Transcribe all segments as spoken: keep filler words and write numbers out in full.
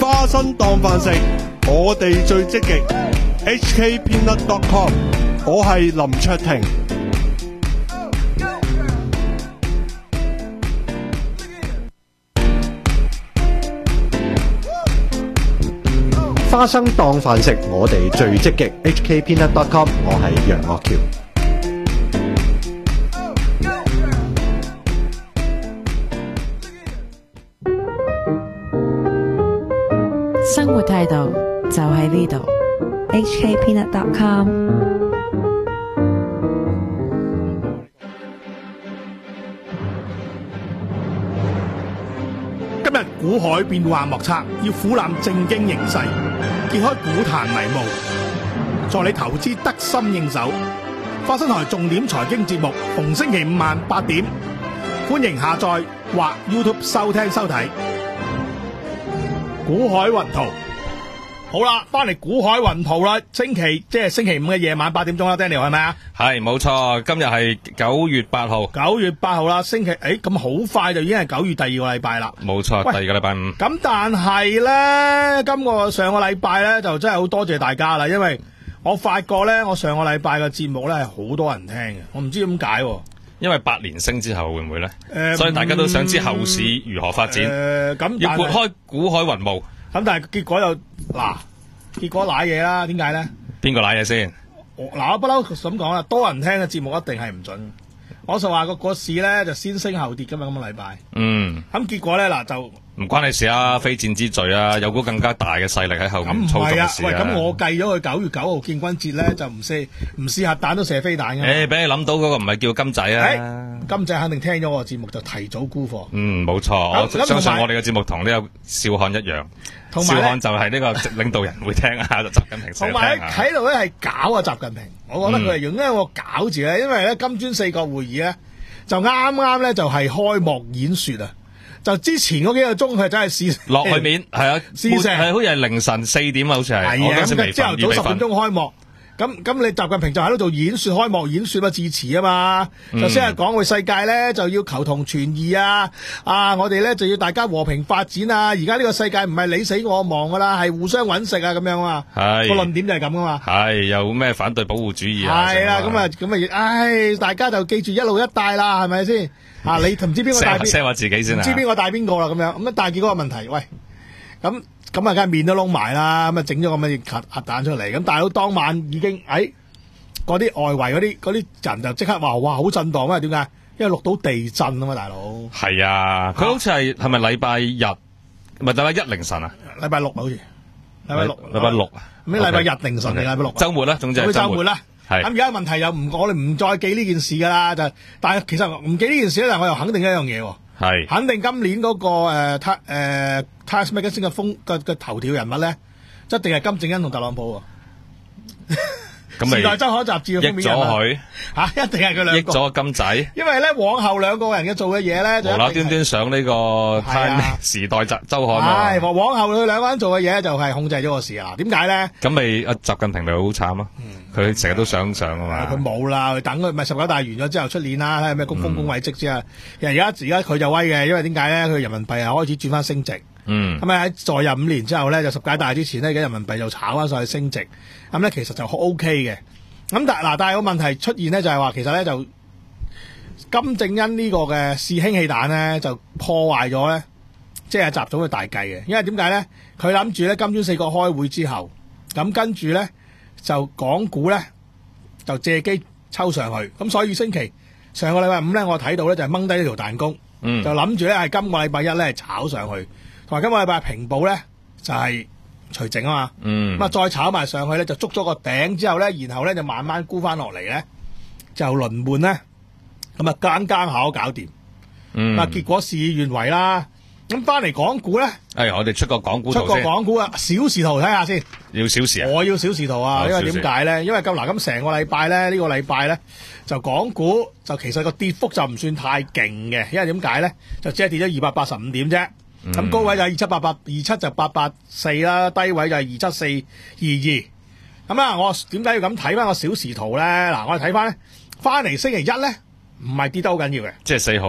花生當飯食，我哋最積極。H K Peanut dot com， 我係林卓廷。 花生當飯食，我哋最積極。H K Peanut dot com， 我係楊岳橋。 生活態度就喺呢度。 H K Peanut dot com。 今日股海變幻莫測，要俯瞰正經形勢，揭開股壇迷霧，助你投資得心應手。花生台重點財經節目，逢星期五晚八點，歡迎下載或 YouTube 收聽收睇。股海雲圖，好啦，翻嚟股海雲圖啦。星期即係星期五嘅夜晚八點鐘啦 ，Daniel 係咪啊？ 係冇錯，今日係九月八號。 九月八號啦，星期誒咁好快就已經係九月第二個禮拜啦。 冇錯，第二個禮拜五。咁但係咧，今個上個禮拜咧就真係好多謝大家啦，因為我發覺咧，我上個禮拜嘅節目咧係好多人聽嘅，我唔知點解。 因為八連升之後會唔會咧？誒、 呃， 所以大家都想知後市如何發展。誒、 呃，咁要撥開股海雲霧。 咁但係結果又嗱，結果瀨嘢啦，點解咧？邊個瀨嘢先？ 嗱，我不嬲咁講啦，多人聽嘅節目一定係唔準。我就話個個市咧就先升後跌噶嘛，今個禮拜。嗯。咁結果咧嗱就唔關你事啊，非戰之罪啊，有股更加大嘅勢力喺後面操縱嘅事啊。 喂，咁我計咗佢九月九號建軍節咧就唔射唔試核彈都射飛彈嘅。 誒，俾你諗到嗰個唔係叫金仔啊。 欸、金仔肯定聽咗我節目就提早沽貨。 嗯，冇錯，我相信我哋嘅節目同呢個少漢一樣。少漢就係呢個領導人會聽啊，就習近平成日聽啊。同埋喺度咧係搞啊習近平，我覺得佢係用一個搞字咧，因為咧金磚四國會議咧就啱啱咧就係開幕演說啊，就之前嗰幾個鐘佢真係試落去面係啊，試射係好似係凌晨四點啊，好似係。係啊，咁朝頭早十分鐘開幕。咁咁你習近平就喺度做演說開幕演說啊致辭啊嘛，嗯、就先係講佢世界咧就要求同存異啊，啊我哋咧就要大家和平發展啊，而家呢個世界唔係你死我亡噶啦，係互相搵食啊咁樣啊，係個論點就係咁噶嘛， 係有咩反對保護主義啊， 係啦咁啊咁啊，唉大家就記住一路一帶啦，係咪先啊？你唔知邊個帶邊， 話自己先啊， 唔知邊個帶邊個啦咁樣，咁啊但係結果個問題，喂咁。咁啊，梗係面都窿埋啦，咁啊整咗咁嘅核核彈出嚟，咁大佬當晚已經，誒嗰啲外圍嗰啲嗰啲人就即刻話，哇好震盪啊！點解？因為錄到地震啊嘛，大佬。 係啊，佢好似係係咪禮拜日，唔係禮拜一凌晨啊？ 禮拜六好似，禮拜六， 禮拜六啊？ 咩禮拜日凌晨定禮拜六？ 週末啦，總之係週末啦。係。咁而家問題又唔，我哋唔再記呢件事㗎啦，就但係其實唔記呢件事咧，但我又肯定一樣嘢喎。係。肯定今年嗰、那個誒誒。呃 Times Magazine 嘅風嘅嘅頭條人物咧，一定係金正恩同特朗普喎。時代周刊雜誌嘅封面人物佢嚇，一定係佢兩個。益咗金仔。因為咧，往後兩個人嘅做嘅嘢咧，就無啦端端上呢個 Time 時代週週刊啊。係，往後佢兩個人做嘅嘢就係控制咗個市啊。點解咧？咁咪阿習近平咪好慘啊？佢成日都想上啊嘛。佢冇啦，佢等佢咪十九大完咗之後出年啦，睇下咩高峰功偉績之啊。其實而家而家佢就威嘅，因為點解咧？佢人民幣啊開始轉翻升值。嗯，咁喺在任五年之後咧，就十屆大之前咧，而家人民幣就炒翻上去升值，咁咧其實就 O K 嘅。咁但嗱，但係個問題出現咧，就係話其實咧就金正恩呢個嘅試氫氣彈咧，就破壞咗咧，即係習總嘅大計嘅。因為點解咧？佢諗住咧金磚四國開會之後，咁跟住咧就港股咧就借機抽上去，咁所以星期上個禮拜五咧，我睇到咧就係掹低呢條彈弓，嗯、就諗住咧係今個禮拜一咧炒上去。同埋今個禮拜平保咧就係除淨啊嘛，咁、嗯、啊再炒埋上去咧就捉咗個頂之後咧，然後咧就慢慢沽翻落嚟咧，就輪換咧，咁啊間間下都搞掂，咁、嗯、啊結果事與願違啦。咁翻嚟港股咧，誒、 哎、我哋出個港股圖先， 出個港股啊小時圖睇下先， 要小時啊， 我要小時圖啊，因為點解咧？因為咁嗱咁成個禮拜咧呢、這個禮拜咧就港股就其實個跌幅就唔算太勁嘅，因為點解咧？就只係跌咗二百八十五點啫。咁、嗯、高位就係二七八八，二七就八八四啦，低位就係二七四二二。咁啊，我點解要咁睇翻個小時圖咧？嗱，我哋睇翻咧，翻嚟星期一咧，唔係跌得好緊要嘅， 即係四號，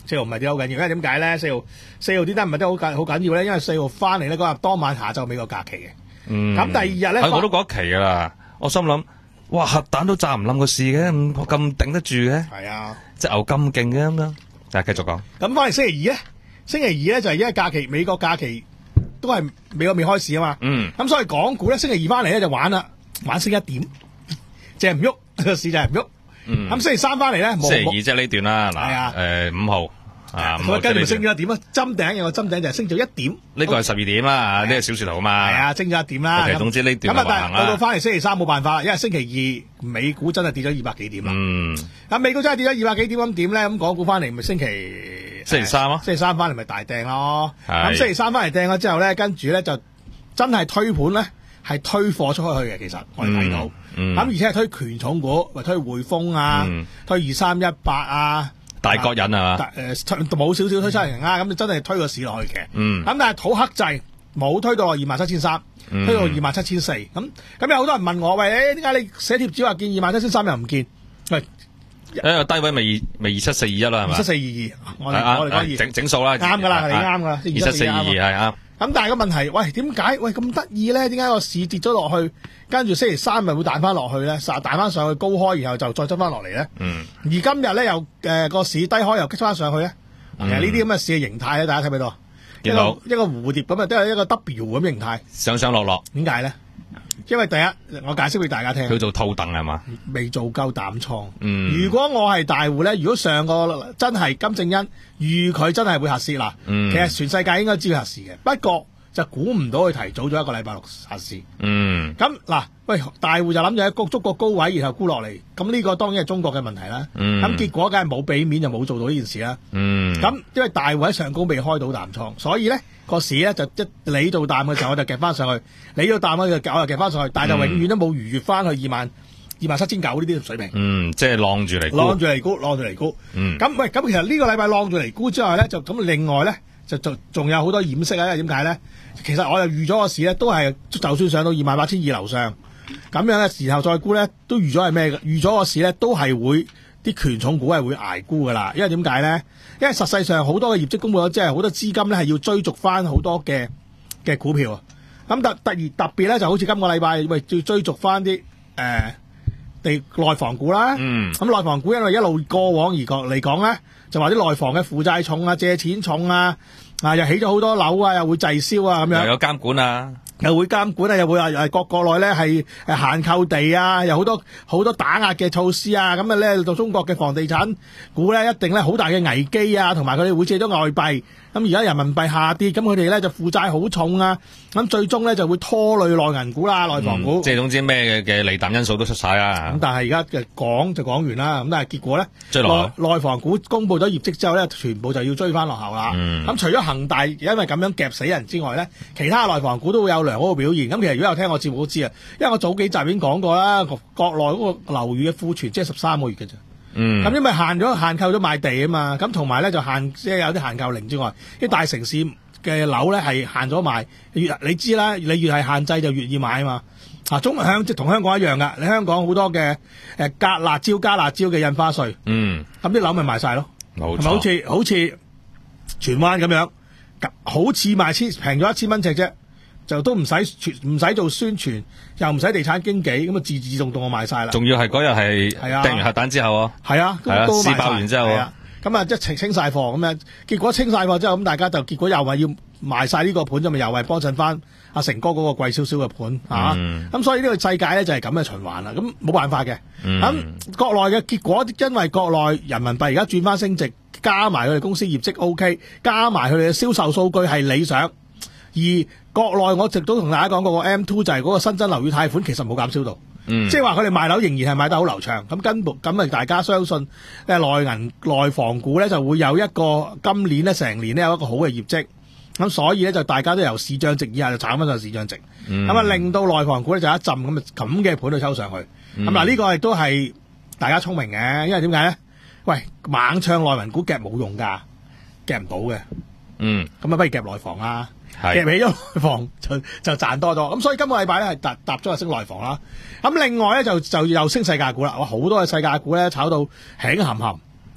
四號唔係跌好緊要，因為點解咧？四號四號點解唔係得好緊好緊要咧？因為四號翻嚟咧嗰日當晚下晝美國假期嘅。嗯。咁第二日咧， 我都嗰期噶啦。我心諗，哇核彈都炸唔冧個市嘅，咁咁頂得住嘅。係啊。隻牛咁勁嘅咁樣。但係繼續講。咁翻嚟星期二咧，星期二咧就係因為假期，美國假期都係美國未開市啊嘛。嗯。咁所以港股咧星期二翻嚟咧就玩啦，玩升一點，即係唔喐個市就係唔喐。嗯。咁星期三翻嚟咧， 星期二即係呢段啦。係啊。誒五號。啊， 咁跟住升咗一點啊，針頂有個針頂就係升咗一點。 呢個係十二點啦，呢個小樹圖嘛。 係啊，升咗一點啦。 其實總之呢段咁啊，但係到到翻嚟星期三冇辦法啦，因為星期二美股真係跌咗二百幾點啦。嗯。咁美股真係跌咗二百幾點咁點咧？咁港股翻嚟咪星期星期三咯。 星期三翻嚟咪大掟咯。咁星期三翻嚟掟咗之後咧，跟住咧就真係推盤咧，係推貨出去嘅。其實我哋睇到。嗯。咁而且係推權重股，或推匯豐啊，推二三一八啊。 大國人啊嘛， 誒冇少少推七零啊，咁真係推個市落去嘅。嗯，咁但係土克制冇推到落二萬七千三，推到二萬七千四。咁咁有好多人問我，喂，點解你寫貼紙話見二萬七千三又唔見？喂， 誒低位咪咪二七四二一啦，係嘛？ 二七四二二，我哋我哋講整整數啦， 啱噶啦，你啱噶啦， 二七四二二係啱。 咁但係個問題，喂，點解喂咁得意咧？點解個市跌咗落去，跟住星期三咪會彈翻落去咧？彈翻上去高開，然後就再執翻落嚟咧？嗯。而今日咧又誒個市低開又激翻上去咧？其實呢啲咁嘅市嘅形態咧，大家睇唔睇到？見到一個蝴蝶咁啊，都係一個 W 咁形態， 上上落落。點解咧？因為第一，我解釋俾大家聽。 佢做套戥係嘛？ 未做夠膽倉。嗯。如果我係大戶咧，如果上個真係金正恩預佢真係會核試啦，嗯、其實全世界應該知佢核試嘅。不過就估唔到佢提早咗一個禮拜六核試。嗯。咁嗱，喂，大戶就諗住喺谷捉個高位，然後沽落嚟。咁呢個當然係中國嘅問題啦。嗯。咁結果梗係冇俾面，就冇做到呢件事啦。嗯。咁因為大戶喺上高未開到淡倉，所以咧。個市咧就一你到淡嘅時候，我就夾翻上去；你到淡嘅就我就夾翻上去，但係就永遠都冇逾越翻去二萬二萬七千九呢啲水平。嗯， 即係晾住嚟， 晾住嚟沽，晾住嚟沽。嗯，咁喂，咁其實呢個禮拜晾住嚟沽之外咧，就咁另外咧就就仲有好多掩飾啊！點解咧？其實我又預咗個市咧，都係就算上到二萬八千二樓上咁樣嘅時候再沽咧，都預咗係咩嘅？預咗個市咧都係會啲權重股係會捱沽噶啦，因為點解咧？因為實際上好多嘅業績公布咗，即係好多資金咧係要追逐翻好多嘅嘅股票啊。咁特突然特別咧，就好似今個禮拜喂要追逐翻啲誒地內房股啦。嗯。咁內房股因為一路過往而講嚟講咧，就話啲內房嘅負債重啊、借錢重啊，啊又起咗好多樓啊，又會滯銷啊咁樣。 又有監管啊。 又會監管啊，又會話誒國國內咧係誒限購地啊，有好多好多打壓嘅措施啊，咁啊咧到中國嘅房地產股咧一定咧好大嘅危機啊，同埋佢哋會借咗外幣，咁而家人民幣下跌，咁佢哋咧就負債好重啊，咁最終咧就會拖累內銀股啦、內房股。 嗯、即係總之咩嘅嘅利淡因素都出晒啦。 咁但係而家嘅講就講完啦，咁但係結果咧，內內房股公布咗業績之後咧，全部就要追翻落後啦。咁、嗯、除咗恒大因為咁樣夾死人之外咧，其他內房股都會有良好嘅表現。咁其實如果有聽我節目都知啊，因為我早幾集已經講過啦，國內嗰個樓宇嘅庫存即係十三個月嘅啫。嗯。咁因為限咗限購咗賣地啊嘛，咁同埋咧就限即係有啲限購令之外，啲大城市嘅樓咧係限咗賣。越你知啦，你越係限制就越易買啊嘛。啊，中香即係同香港一樣噶，你香港好多嘅誒加辣椒加辣椒嘅印花稅。嗯。咁啲樓咪賣晒咯。冇錯。係咪好似好似荃灣咁樣，好似賣千平咗一千蚊尺啫。就都唔使唔使做宣傳，又唔使地產經紀，咁啊自自動動我賣晒啦。仲要係嗰日係掟完核彈之後啊， 係啊， 係啊，試爆完之後啊， 咁啊即係清清晒貨咁樣，結果清晒貨之後，咁大家就結果又話要賣晒呢個盤，就咪又係幫襯翻阿成哥嗰個貴少少嘅盤啊。咁、嗯、所以呢個世界咧就係咁嘅循環啦。咁冇辦法嘅。咁、嗯、國內嘅結果，因為國內人民幣而家轉翻升值，加埋佢哋公司業績 OK， 加埋佢哋嘅銷售數據係理想。而國內我一直都同大家講過個 M 二 就係嗰個新增樓宇貸款其實冇減少到，嗯、即係話佢哋賣樓仍然係賣得好流暢。咁根本咁啊，大家相信誒內銀內房股咧就會有一個今年咧成年咧有一個好嘅業績。咁所以咧就大家都由市漲值以下就炒翻上市漲值，咁啊、嗯、令到內房股咧就一浸咁咁嘅盤去抽上去。咁嗱呢個亦都係大家聰明嘅，因為點解咧？喂，猛唱內銀股夾冇用㗎，夾唔到嘅。嗯，咁啊不如夾內房啦。夾起咗內房就就賺多咗，咁所以今個禮拜咧係搭搭咗係升內房啦。咁另外咧就就又升世界股啦，哇好多嘅世界股咧炒到輕冚冚，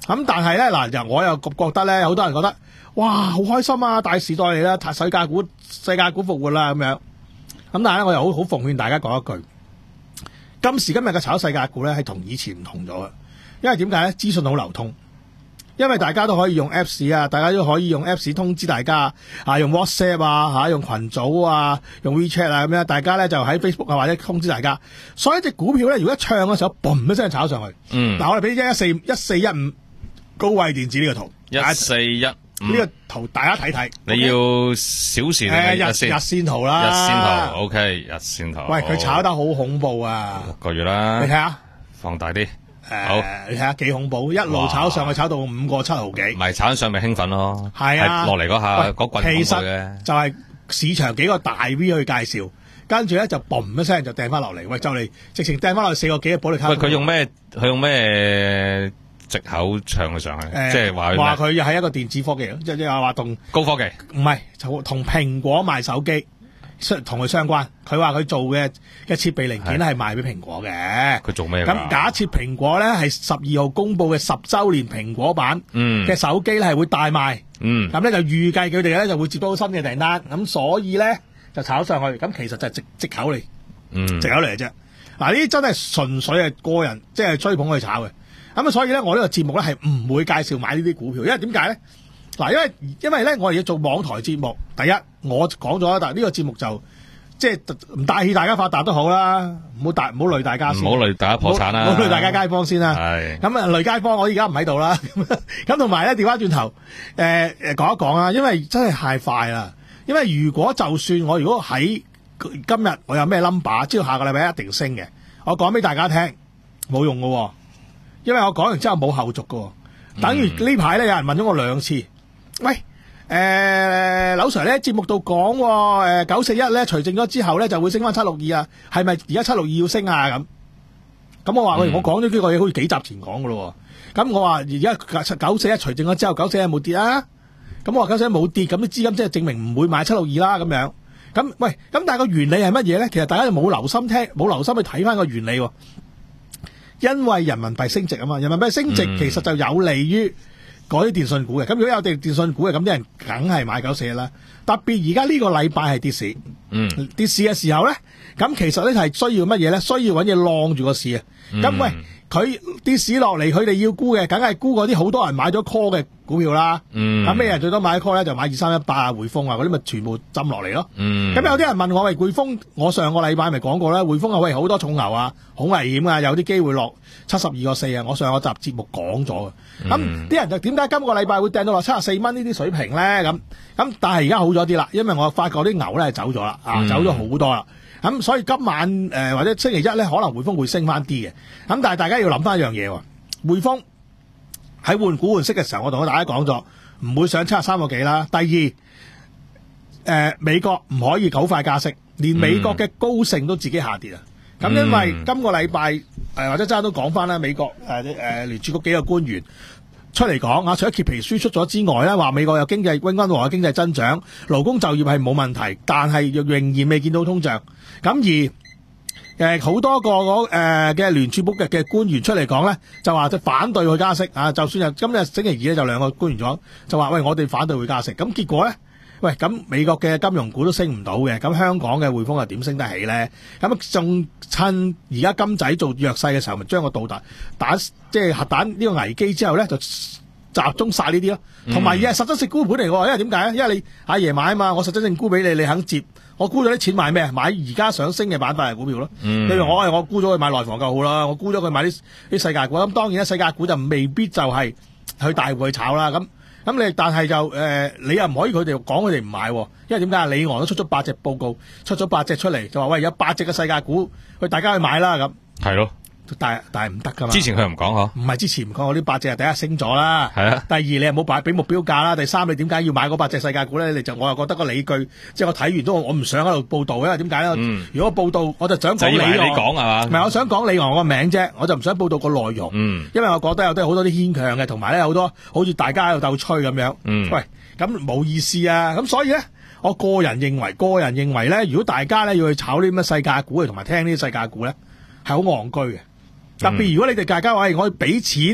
咁但係咧嗱，我又覺得咧，好多人覺得哇好開心啊，大時代嚟啦，世界股世界股復活啦咁樣。咁但係咧，我又好好奉勸大家講一句，今時今日嘅炒世界股咧係同以前唔同咗嘅，因為點解咧？資訊好流通。因為大家都可以用 Apps 啊，大家都可以用 Apps 通知大家啊，用 WhatsApp 啊，吓用群組啊，用 WeChat 啊咁樣，大家咧就喺 Facebook 啊或者通知大家。所以隻股票咧，如果一唱嘅時候，嘣一聲炒上去。嗯。嗱，我哋俾一四一四一五高位電子呢個圖。 一四一五呢個圖大家睇睇。 你要小時定係日線？ 日線圖啦。 日線圖 OK， 日線圖。 喂，佢炒得好恐怖啊！ 六個月啦。 你睇下。 放大啲。 誒、 好， 你睇下幾恐怖，一路炒上去，炒到五個七毫幾。 唔係炒上咪興奮咯， 係啊， 落嚟嗰下嗰棍其實就係市場幾個大 V 去介紹，跟住咧就嘣一聲就掟翻落嚟，喂就嚟直情掟翻落去四個幾嘅保利卡。 喂，佢用咩？佢用咩藉口唱佢上去？即係話話佢又係一個電子科技，即係話同高科技， 唔係就同蘋果賣手機。同佢相關，佢話佢做嘅嘅設備零件係賣俾蘋果嘅。 佢做咩？ 咁假設蘋果咧係十二號公佈嘅十週年蘋果版嘅手機咧係會大賣，咁、嗯、咧就預計佢哋咧就會接到新嘅訂單，咁所以咧就炒上去。咁其實就係藉藉口嚟， 嗯、藉口嚟嘅啫。嗱，呢啲真係純粹係個人即係、就是、追捧去炒嘅。咁啊，所以咧我呢個節目咧係唔會介紹買呢啲股票，因為點解咧？嗱，因為因為咧，我哋要做網台節目。第一，我講咗，但係呢個節目就即係唔帶起大家發達都好啦，唔好大唔好累大家先， 唔好累大家破產啦， 唔好累大家街坊先啦。 係咁啊，累街坊我而家唔喺度啦。咁同埋咧，調翻轉頭，誒誒講一講啊，因為真係太快啦。因為如果就算我如果喺今日我有咩 number， 知道下個禮拜一定升嘅，我講俾大家聽冇用喎。因為我講完之後冇後續喎。等於呢排咧有人問咗我兩次。喂，誒、呃，柳 Sir 咧節目度講，誒九四一咧除淨咗之後咧就會升翻七六二啊，係咪而家七六二要升啊？咁，咁我話喂，我講咗呢個嘢好似幾集前講噶咯，咁我話而家九四一除淨咗之後，九四一冇跌啊，咁我話九四一冇跌，咁啲資金即係證明唔會買七六二啦，咁樣，咁喂，咁但係個原理係乜嘢咧？其實大家就冇留心聽，冇留心去睇翻個原理，因為人民幣升值啊嘛，人民幣升值其實就有利於嗰啲電信股嘅，咁如果有電電信股嘅，咁啲人梗係買九四一啦。特別而家呢個禮拜係跌市，嗯，跌市嘅時候咧，咁其實咧係需要乜嘢咧？需要揾嘢晾住個市啊。咁、嗯、喂，佢跌市落嚟，佢哋要沽嘅，梗係沽嗰啲好多人買咗 call 嘅股票啦。嗯，咁咩人最多買 call 咧？就買二三一八啊、匯豐啊嗰啲，咪全部浸落嚟咯。嗯，咁有啲人問我喂，匯豐，我上個禮拜咪講過啦，匯豐啊喂好多重牛啊，好危險啊，有啲機會落七十二個四啊。我上個集節目講咗嘅。咁、嗯、啲人就點解今個禮拜會掟到落七十四蚊呢啲水平咧？咁咁，但係而家好咗啲啦，因為我發覺啲牛咧係走咗啦，啊、嗯，走咗好多啦。咁所以今晚誒、呃、或者星期一咧，可能匯豐會升翻啲嘅。咁但係大家要諗翻一樣嘢喎，匯豐喺換股換息嘅時候，我同大家講咗，唔會上七十三個幾啦。第二，誒、呃、美國唔可以好快加息，連美國嘅高盛都自己下跌啊。咁、嗯、因為今個禮拜誒或者真係都講翻啦，美國誒誒聯儲局幾個官員出嚟講啊，除咗揭皮書出咗之外咧，話美國有經濟溫和嘅經濟增長，勞工就業係冇問題，但係仍然未見到通脹。咁而誒好、呃、多個誒嘅聯儲局嘅嘅官員出嚟講咧，就話就反對佢加息啊。就算係今日星期二咧，就兩個官員講就話喂，我哋反對會加息。咁結果咧，喂咁美國嘅金融股都升唔到嘅，咁香港嘅匯豐又點升得起咧？咁仲趁而家金仔做弱勢嘅時候，咪將個導彈打即係核彈呢個危機之後咧，就集中殺呢啲咯。同埋而係實質性沽盤嚟喎，因為點解咧？因為你阿爺買啊嘛，我實質性沽俾你，你肯接。我沽咗啲錢買咩？買而家想升嘅板塊嘅股票咯。嗯、例如我係我沽咗佢買內房夠好啦，我沽咗佢買啲啲世界股。咁當然咧，世界股就未必就係去大戶去炒啦。咁咁你但係就誒、呃，你又唔可以佢哋講佢哋唔買，因為點解？李昂都出咗八隻報告，出咗八隻出嚟，就話喂有八隻嘅世界股，去大家去買啦咁。係咯。但係但係唔得噶嘛？之前佢又唔講嗬？唔係之前唔講，我呢八隻係第一升咗啦。係啊。第二你又冇擺俾目標價啦。第三你點解要買嗰八隻世界股咧？你就我又覺得個理據，即係我睇完都我唔想喺度報道，因為點解咧？嗯、如果報道我就想講李昂，你講係嘛？唔係我想講李昂個名啫，我就唔想報道個內容。嗯。因為我覺得有啲好多啲牽強嘅，同埋咧好多好似大家喺度鬥吹咁樣。嗯。喂，咁冇意思啊！咁所以咧，我個人認為，個人認為咧，如果大家咧要去炒呢啲乜世界股，同埋聽呢啲世界股咧，係好戇居嘅。特別如果你哋大家話，我可以俾錢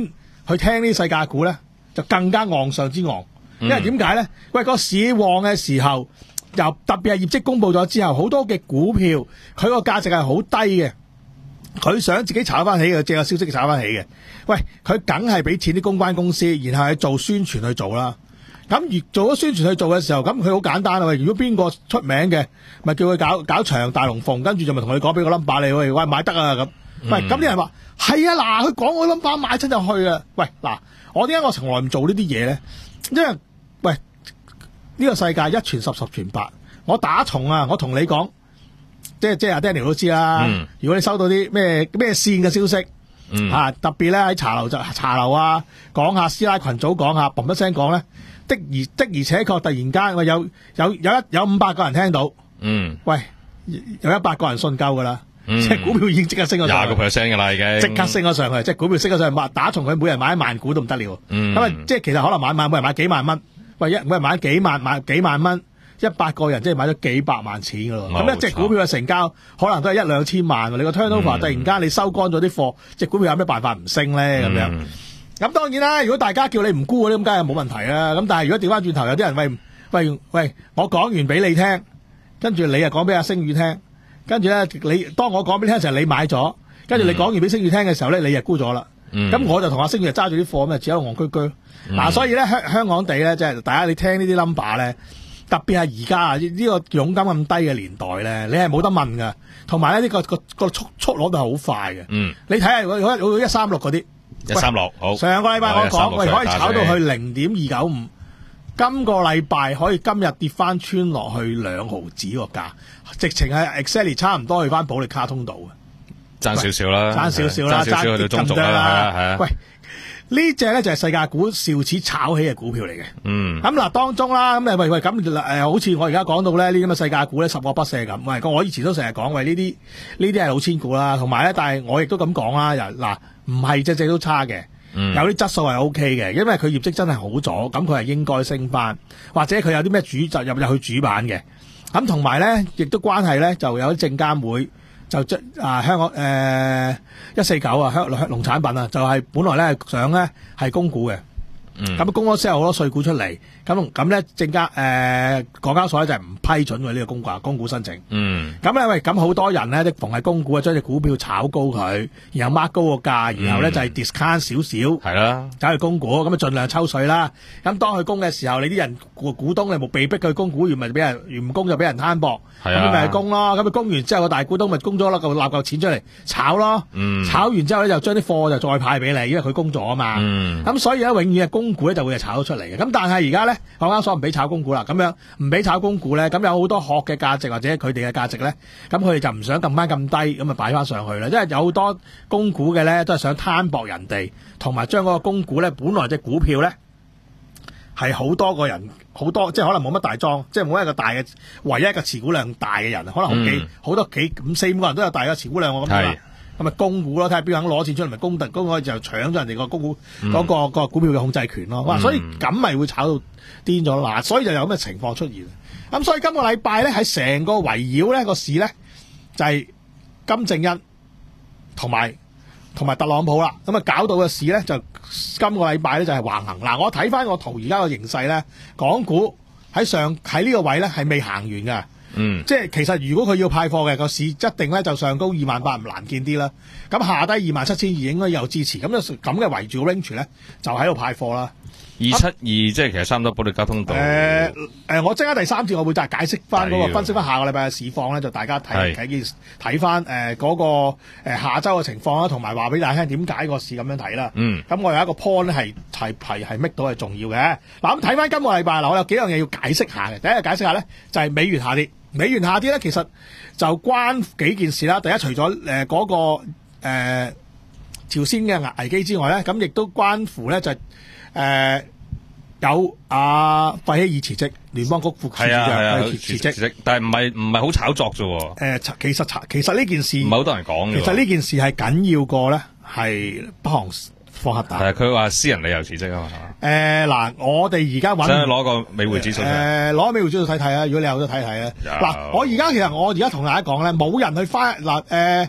去聽呢啲細價股咧，就更加昂上之昂。因為點解咧？喂，個市旺嘅時候，又特別係業績公佈咗之後，好多嘅股票佢個價值係好低嘅，佢想自己炒翻起嘅，借個消息炒翻起嘅。喂，佢梗係俾錢啲公關公司，然後去做宣傳去做啦。咁而做咗宣傳去做嘅時候，咁佢好簡單啊！喂，如果邊個出名嘅，咪叫佢搞搞場大龍鳳，跟住就咪同佢講俾個 number 你，喂，喂買得啊咁。喂，咁啲人話係啊，嗱，佢講我 number 買親就去啊。喂，嗱，我點解我從來唔做呢啲嘢咧？因為喂呢、呢個世界一傳十，十傳百，我打從啊，我同你講，即係即係阿 Daniel 都知啦。嗯、如果你收到啲咩咩線嘅消息，嗯啊、特別咧喺茶樓就茶樓啊，講下師奶群組講下，嘣一聲講咧。的而的而且確突然間，喂有有有一有五百個人聽到，嗯，喂有一百個人信鳩噶啦，嗯、即係股票已經即刻升咗上去，廿個 percent 噶啦已經，即刻升咗上去，即係股票升咗上去，打從佢每人買一萬股都唔得了，咁、嗯、啊即係其實可能買買每人買幾萬蚊，喂一每人買幾萬買幾萬蚊，一百個人即係買咗幾百萬錢噶咯，咁一隻股票嘅成交可能都係一兩千萬，你個 turnover、嗯、突然間你收乾咗啲貨，隻股票有咩辦法唔升咧咁樣？嗯咁當然啦，如果大家叫你唔沽嗰啲咁，梗係冇問題啦。咁但係如果調翻轉頭，有啲人喂喂喂，我講完俾你聽，跟住你又講俾阿星宇聽，跟住咧你當我講俾你聽嘅時候，你買咗，跟住你講完俾星宇聽嘅時候咧，你又沽咗啦。咁、嗯、我就同阿星宇就揸住啲貨咁啊，只有戇居居。嗱、嗯啊，所以咧香香港地咧，即係大家你聽呢啲 number 咧，特別係而家啊呢個佣金咁低嘅年代咧，你係冇得問噶。同埋咧呢個個個速速攞到係好快嘅。嗯，你睇下如果如果一三六嗰啲。一三六好，上個禮拜我講，喂可以炒到去零點二九五，今個禮拜可以今日跌翻穿落去兩毫子個價，直情係 exactly 差唔多去翻保利卡通道嘅，爭少少啦，爭少少啦，爭少少去到中軸啦，係啊，喂呢隻咧就係世界股兆此炒起嘅股票嚟嘅，嗯，咁嗱當中啦，咁誒喂喂咁誒，好似我而家講到咧呢啲咁嘅世界股咧十惡不赦咁，喂我以前都成日講喂呢啲呢啲係老千股啦，同埋咧但係我亦都咁講啦，又嗱。唔係隻隻都差嘅，嗯、有啲質素係 O K 嘅，因為佢業績真係好咗，咁佢係應該升翻，或者佢有啲咩主就入入去主板嘅，咁同埋咧，亦都關係咧，就有啲證監會就即啊香港誒一四九啊香農產品啊，就係、是、本來咧想咧係供股嘅，咁、嗯、供咗之後好多稅股出嚟，咁咁咧證監誒港交所咧就係唔批准佢呢個供股供股申請，嗯，咁咧喂咁好多人咧，即逢係供股啊，將隻股票炒高佢，然後 mark 高個價，然後咧、嗯、就係 discount 少少，係啦，走去供股，咁啊盡量抽水啦。咁當佢供嘅時候，你啲人股股東你冇被逼佢供股，原咪俾人原唔供就俾人攤薄，咁咪係供咯。咁佢供完之後個大股東咪供咗啦，嚿納嚿錢出嚟炒咯，嗯、炒完之後咧就將啲貨就再派俾你，因為佢供咗啊嘛。咁、嗯、所以咧永遠係供股咧就會係炒咗出嚟嘅。咁但係而家咧港交所唔俾炒供股啦，咁樣唔俾炒供股咧，咁有好多殼嘅價值或者佢哋嘅價值咧，咁佢哋就唔想撳翻咁低，咁咪擺翻上去啦。因為有好多供股嘅咧，都係想攤薄人哋，同埋將嗰個供股咧，本來隻股票咧係好多個人，好多即係可能冇乜大莊，即係冇一個大嘅，唯一一個持股量大嘅人，可能好幾好、嗯、多幾五四五個人都有大嘅持股量，我咁樣啦。咁咪供股咯，睇下邊個肯攞錢出嚟，咪供特供可以就搶咗人哋個供股嗰、嗰個、嗯、個股票嘅控制權咯。哇、嗯！所以咁咪會炒到癲咗嗱，所以就有咁嘅情況出現。咁所以今個禮拜咧，喺成個圍繞咧個市咧，就係、是、金正恩同埋同埋特朗普啦。咁啊搞到個市咧就今個禮拜咧就係橫行。嗱，我睇翻個圖而家個形勢咧，港股喺上喺呢個位咧係未行完㗎。嗯，即係其實如果佢要派貨嘅個市一定咧就上高二萬八唔難見啲啦。咁下低二萬七千二應該有支持。咁就咁嘅圍住 range 咧就喺度派貨啦。二七二即係其實差唔多保利交通道。誒誒、呃呃，我即刻第三節我會就係解釋翻嗰個分析翻下個禮拜嘅市況咧，就大家睇睇睇翻誒嗰個誒、呃、下周嘅情況啦，同埋話俾大家聽點解個市咁樣睇啦。嗯。咁我有一個 point 咧係係係係 make 到係重要嘅。嗱咁睇翻今個禮拜嗱，我有幾樣嘢要解釋下嘅。第一個解釋下咧就係、是、美元下跌，美元下跌咧其實就關幾件事啦。第一，除咗誒嗰個誒、呃、朝鮮嘅危機之外咧，咁亦都關乎咧就係、是。誒、呃，有阿費希爾辭職，聯邦局副處長辭職，但係唔係唔係好炒作啫。誒、呃，其實其實呢件事唔係好多人講嘅。其實呢件事係緊要過咧，係北韓放核彈。係佢話私人理由辭職啊嘛。誒、呃，嗱，我哋而家搵，想攞個美匯指數。誒、呃，攞美匯指數睇睇啊！如果你有得睇睇啊。嗱，我而家其實我而家同大家講咧，冇人去翻嗱誒。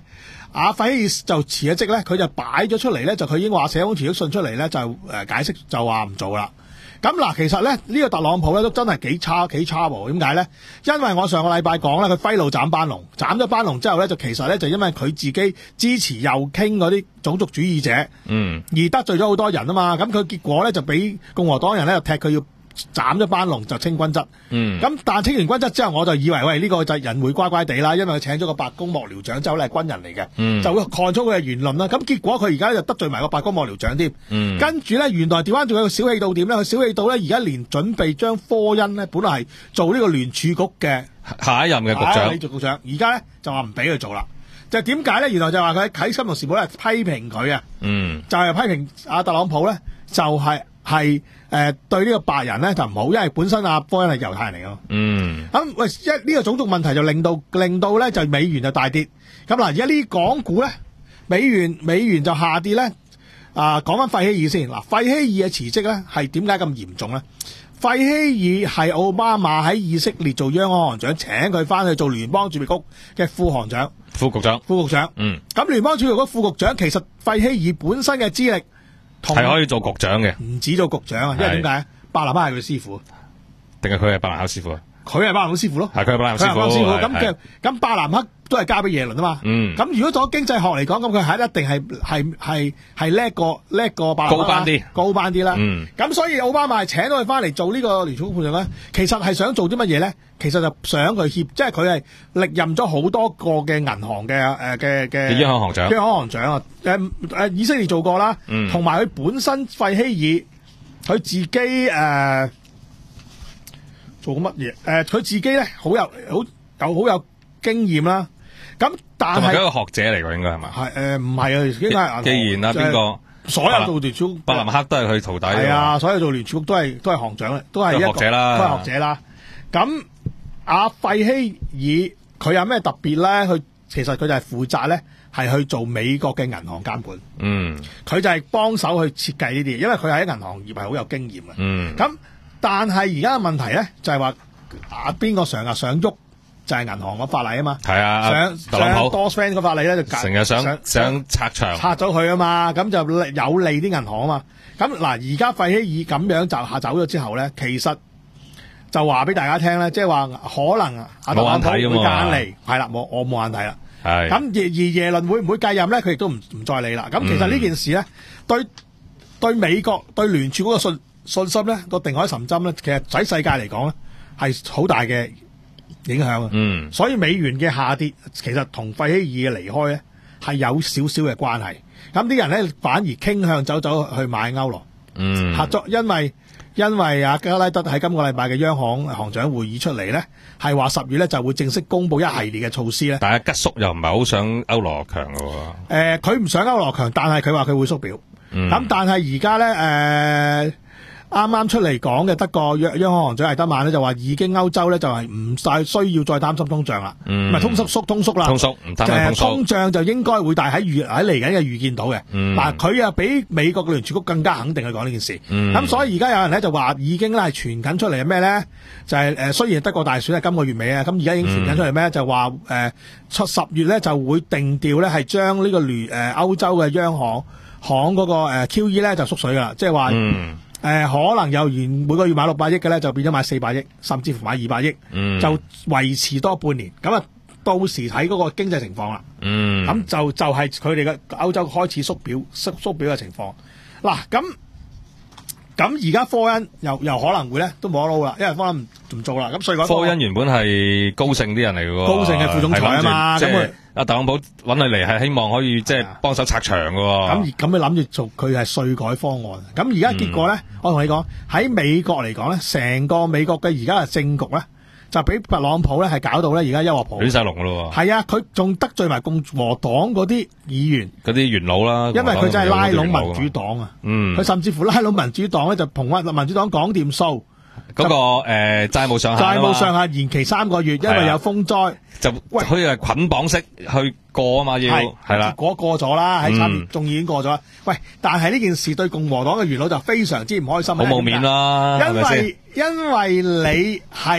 阿費希爾就辭咗職咧，佢就擺咗出嚟咧，就佢已經話寫封辭職信出嚟咧，就誒解釋就話唔做啦。咁嗱，其實咧呢、呢個特朗普咧都真係幾差幾差喎。點解咧？因為我上個禮拜講咧，佢揮路斬班龍，斬咗班龍之後咧，就其實咧就因為佢自己支持右傾嗰啲種族主義者，嗯，而得罪咗好多人啊嘛。咁佢結果咧就俾共和黨人咧就踢佢要斬咗班龍就清君側，嗯，咁但係清完君側之後，我就以為喂呢、呢個就人會乖乖地啦，因為佢請咗個白宮幕僚長之後咧係軍人嚟嘅，嗯，就會看出佢嘅言論啦。咁結果佢而家就得罪埋個白宮幕僚長添，嗯，跟住咧原來調翻仲有個小氣到點咧？佢小氣到咧而家連準備將科恩咧本來係做呢個聯儲局嘅下一任嘅局長， 你做局長，而家咧就話唔俾佢做啦。就點解咧？原來就話佢喺《金融時報》咧批評佢啊，嗯，就係批評阿特朗普咧就係係。誒、呃，對呢個白人咧就唔好，因為本身阿科恩係猶太人嚟㗎。嗯。咁喂，一呢、這個種族問題就令到令到咧就美元就大跌。咁嗱，而家呢啲港股咧，美元美元就下跌咧。啊，講翻費希爾先。嗱，費希爾嘅辭職咧係點解咁嚴重咧？費希爾係奧巴馬喺以色列做央行行長，請佢翻去做聯邦儲備局嘅副行長、 副局長、 副局長。嗯。咁聯邦儲備局副局長其實費希爾本身嘅資歷。 係可以做局長嘅， 唔止做局長啊！因為點解？伯南克係佢師傅， 定係佢係伯南克師傅啊？ 佢係伯南克師傅咯， 係佢係伯南克師傅。 咁嘅咁伯南克都係交俾耶倫啊嘛。嗯。咁如果從經濟學嚟講，咁佢係一定係係係係叻過叻過伯南克高班啲， 高班啲啦。 嗯。 咁所以奧巴馬係請到佢翻嚟做呢個聯儲局副長咧，其實係想做啲乜嘢咧？其實就想佢協，即係佢係歷任咗好多個嘅銀行嘅誒嘅嘅央行行長， 央行行長啊，誒、呃、誒以色列做過啦，同埋佢本身費希爾佢自己誒、呃、做過乜嘢？誒、呃、佢自己咧好有好有好有經驗啦。咁但係同埋佢一個學者嚟㗎，應該係嘛？ 係誒唔係啊？應該係既然啦，邊個？ 所有做聯儲局， 伯南克都係佢徒弟。 係啊，所有做聯儲局都係都係行長，都係一個學者啦， 都係學者啦。咁阿費希爾佢有咩特別咧？佢其實佢就係負責咧，係去做美國嘅銀行監管。嗯，佢就係幫手去設計呢啲，因為佢喺銀行業係好有經驗嘅。嗯，咁但係而家嘅問題咧，就係話啊邊個成日想喐？就係、是、銀行個法例啊嘛，係啊，想特朗普多 friend 個法例咧就成日想想，想拆牆拆咗佢啊嘛，咁就有利啲銀行啊嘛。咁嗱，而家費希爾咁樣就下走咗之後咧，其實就話俾大家聽咧，即係話可能阿特朗普會揀嚟，係啦，冇我冇眼睇啦。係咁而而耶倫會唔會繼任咧？佢亦都唔唔再理啦。咁其實呢件事咧、嗯，對對美國對聯儲嗰個信信心咧個定海神針咧，其實喺世界嚟講咧係好大嘅影響啊，嗯，所以美元嘅下跌其實同費希爾嘅離開咧係有少少嘅關係。咁啲人咧反而傾向走走去買歐羅，嗯，合作，因為因為阿加拉德喺今個禮拜嘅央行行長會議出嚟咧，係話十月咧就會正式公布一系列嘅措施咧。 但係吉叔又唔係好想歐羅強嘅喎。誒、 呃，佢唔想歐羅強，但係佢話佢會縮表。咁、嗯、但係而家咧誒。呃啱啱出嚟講嘅德國央央行行長艾德曼咧就話已經歐洲咧就係唔再需要再擔心通脹啦，唔、嗯、係通縮縮通縮啦， 通縮唔擔心通縮， 通脹就應該會大喺預喺嚟緊嘅預見到嘅。嗱、嗯，佢啊比美國嘅聯儲局更加肯定去講呢件事。咁、嗯、所以而家有人咧就話已經咧係傳緊出嚟係咩咧？就係、是、誒雖然德國大選係今個月尾啊，咁而家已經傳緊出嚟咩？就話誒出十月咧就會定調咧係將呢個聯誒歐洲嘅央行行嗰個誒 Q E 咧就縮水噶啦，即係話。嗯誒、呃，可能由原每個月買六百億嘅咧，就變咗買四百億，甚至乎買二百億，嗯，就維持多半年。咁啊，到時睇嗰個經濟情況啦。嗯，咁就就係佢哋嘅歐洲開始縮表縮縮表嘅情況。嗱，咁咁而家科恩又又可能會咧都冇得撈啦，因為科恩唔唔做啦。咁所以講科恩原本係高盛啲人嚟嘅喎， 高盛嘅副總裁啊嘛，咁佢。 阿特朗普揾佢嚟係希望可以即係幫手拆牆嘅喎， 咁咁佢諗住做佢係稅改方案，咁而家結果咧、嗯，我同你講喺美國嚟講咧，成個美國嘅而家嘅政局咧，就俾特朗普咧係搞到咧而家一鑊泡亂晒龍嘅咯喎， 係啊，佢仲得罪埋共和黨嗰啲議員， 嗰啲元老啦， 因為佢真係拉攏民主黨啊，嗯，佢甚至乎拉攏民主黨咧就同民主黨講掂數。 嗰、那個誒、呃、債務上限債務上限延期三個月，因為有風災， 就可以係捆綁式去過啊嘛，要係啦， 結果過咗啦，喺參議眾議院過咗。喂，但係呢件事對共和黨嘅元老就非常之唔開心， 好冇面啦， 因為因為你係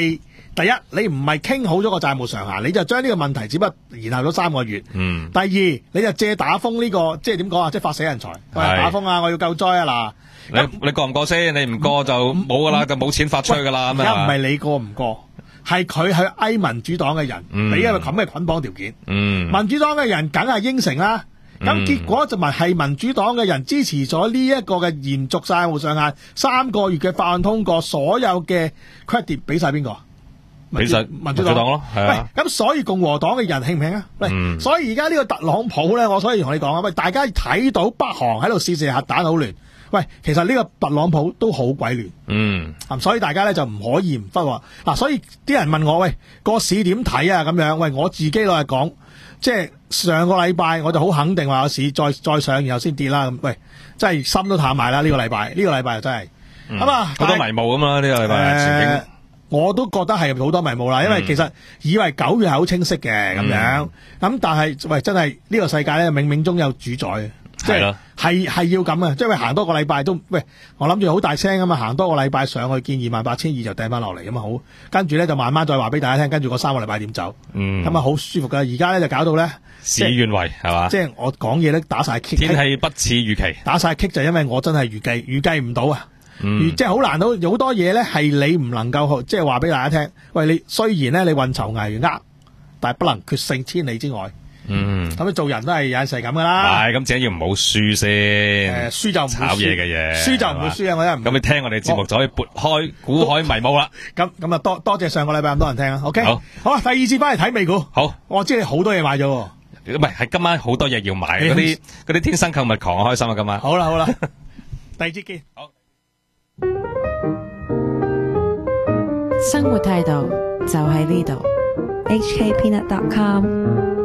第一，你唔係傾好咗個債務上限，你就將呢個問題只不過延後咗三個月。 嗯。 第二，你就借打風呢、這個，即係點講啊？即係發死人財。喂，打風啊！我要救災啊嗱。 你你過唔過先？你唔過就冇噶啦，就冇錢發出去噶啦。咁而家唔係你過唔過，係佢去嗌民主黨嘅人，俾一個咁嘅捆綁條件。 嗯。民主黨嘅人梗係應承啦。咁、嗯、結果就咪係民主黨嘅人支持咗呢一個嘅延續債務上限三個月嘅法案通過，所有嘅 credit 俾晒邊個？ 俾晒民主黨咯，係啊。 喂，咁所以共和黨嘅人興唔興啊？喂，嗯、所以而家呢個特朗普咧，我所以同你講啊，喂，大家睇到北韓喺度試射核彈好亂，喂，其實呢個特朗普都好鬼亂。嗯。所以大家咧就唔可以唔忽喎。嗱，所以啲人問我，喂，個市點睇啊？咁樣，喂，我自己落嚟講。即係上個禮拜我就好肯定話個市再再上，然後先跌啦。咁喂，真係心都淡埋啦。呢、這個禮拜呢個禮拜又真係咁啊，好、嗯、多迷霧咁嘛。呢、這個禮拜前景、呃、我都覺得係好多迷霧啦。因為其實以為九月係好清晰嘅咁、嗯、樣，咁但係喂真係呢個世界咧冥冥中有主宰。即係係係要咁啊！即係行多個禮拜都喂，我諗住好大聲啊嘛，行多個禮拜上去見二萬八千二就掟翻落嚟咁啊好，跟住咧就慢慢再話俾大家聽，跟住嗰三個禮拜點走，嗯，咁啊好舒服噶。而家咧就搞到咧事與願違係嘛， 即係我講嘢咧打晒 kick， 天氣不似預期， 打晒 kick 就因為我真係預計預計唔到啊，嗯、即係好難到好多嘢咧係你唔能夠即係話俾大家聽。喂，你雖然咧你運籌帷幄，但係不能決勝千里之外。嗯，咁你做人都係有陣時咁噶啦。係，咁自己要唔好輸先。誒、呃，輸就唔炒嘢嘅嘢，輸就唔會輸啊！我真係。咁你聽我哋節目就可以撥開股海迷霧啦。咁咁啊，多多謝上個禮拜咁多人聽啊。OK，好，好啊，第二次翻嚟睇美股。好，我知你好多嘢買咗。唔係，係今晚好多嘢要買。嗰啲嗰啲天生購物狂開心啊！今晚。好啦好啦，第二節見。好。 生活態度就喺呢度。 H K Peanut dot com